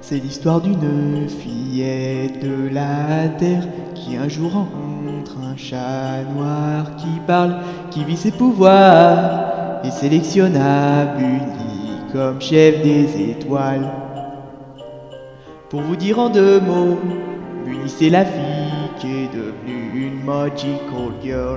C'est l'histoire d'une fillette de la terre qui un jour rencontre un chat noir qui parle, qui vit ses pouvoirs et sélectionnable, unique comme chef des étoiles. Pour vous dire en deux mots, Bunny c'est la fille qui est devenue une magical girl.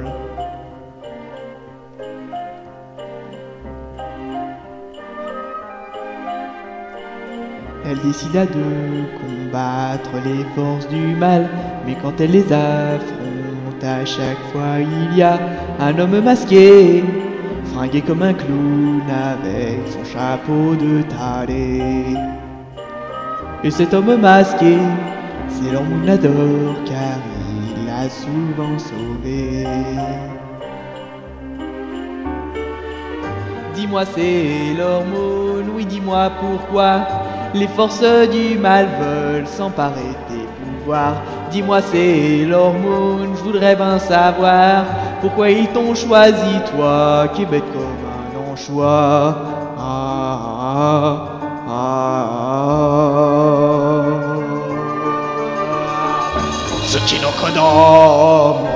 Elle décida de combattre les forces du mal, mais quand elle les affronte, à chaque fois il y a un homme masqué, fringué comme un clown avec son chapeau de taré. Et cet homme masqué, c'est Sailor Moon l'adore car il l'a souvent sauvé. Dis-moi Sailor Moon, oui dis-moi pourquoi les forces du mal veulent s'emparer tes pouvoirs. Dis-moi Sailor Moon, je voudrais bien savoir pourquoi ils t'ont choisi toi, qui est bête comme un anchois. Tsuki no Kodomo.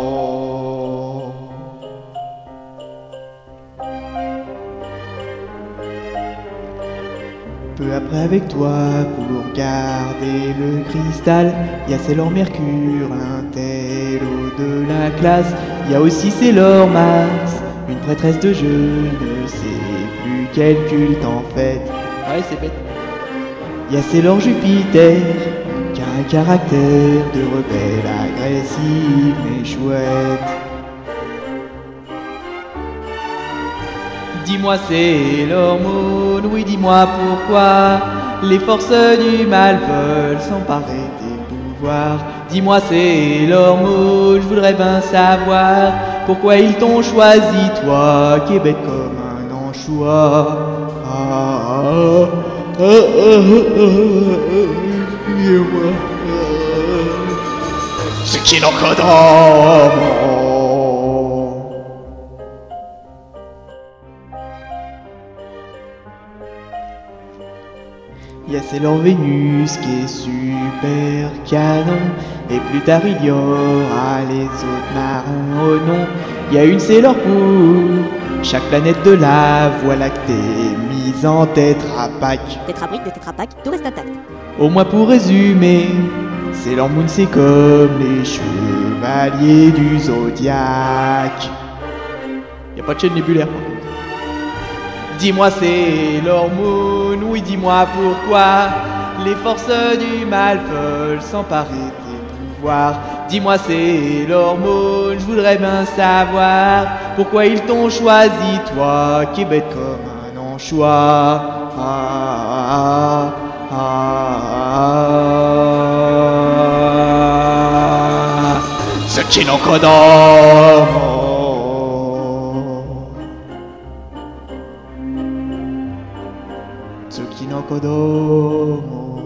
Peu après avec toi pour garder le cristal, y a Sailor Mercure, l'intello de la classe. Y a aussi Sailor Mars, une prêtresse de je ne sais plus quel culte en fait. Ouais c'est bête. Y a Sailor Jupiter, qui a un caractère de rebelle agressif mais chouette. Dis-moi Sailor Moon, oui dis-moi pourquoi les forces du mal veulent s'emparer tes pouvoirs. Dis-moi Sailor Moon, je voudrais bien savoir pourquoi ils t'ont choisi toi, qui est bête comme un anchois. Excusez-moi. Tsuki no Kodomo. Y a Sailor Vénus qui est super canon, et plus tard il y aura les autres marins au nom. Y a une Sailor pour chaque planète de la Voie lactée, mise en tétrapack. Tétrabrique de tétrapack, tout reste intact. Au moins pour résumer, Sailor Moon c'est comme les chevaliers du zodiaque. Y a pas de chaîne nébulaire par contre. Dis-moi Sailor Moon, oui dis-moi pourquoi les forces du mal veulent s'emparer tes pouvoirs. Dis-moi Sailor Moon, je voudrais bien savoir pourquoi ils t'ont choisi toi, qui est bête comme un anchois. Tsuki no Kodomo. Tsuki no Kodomo.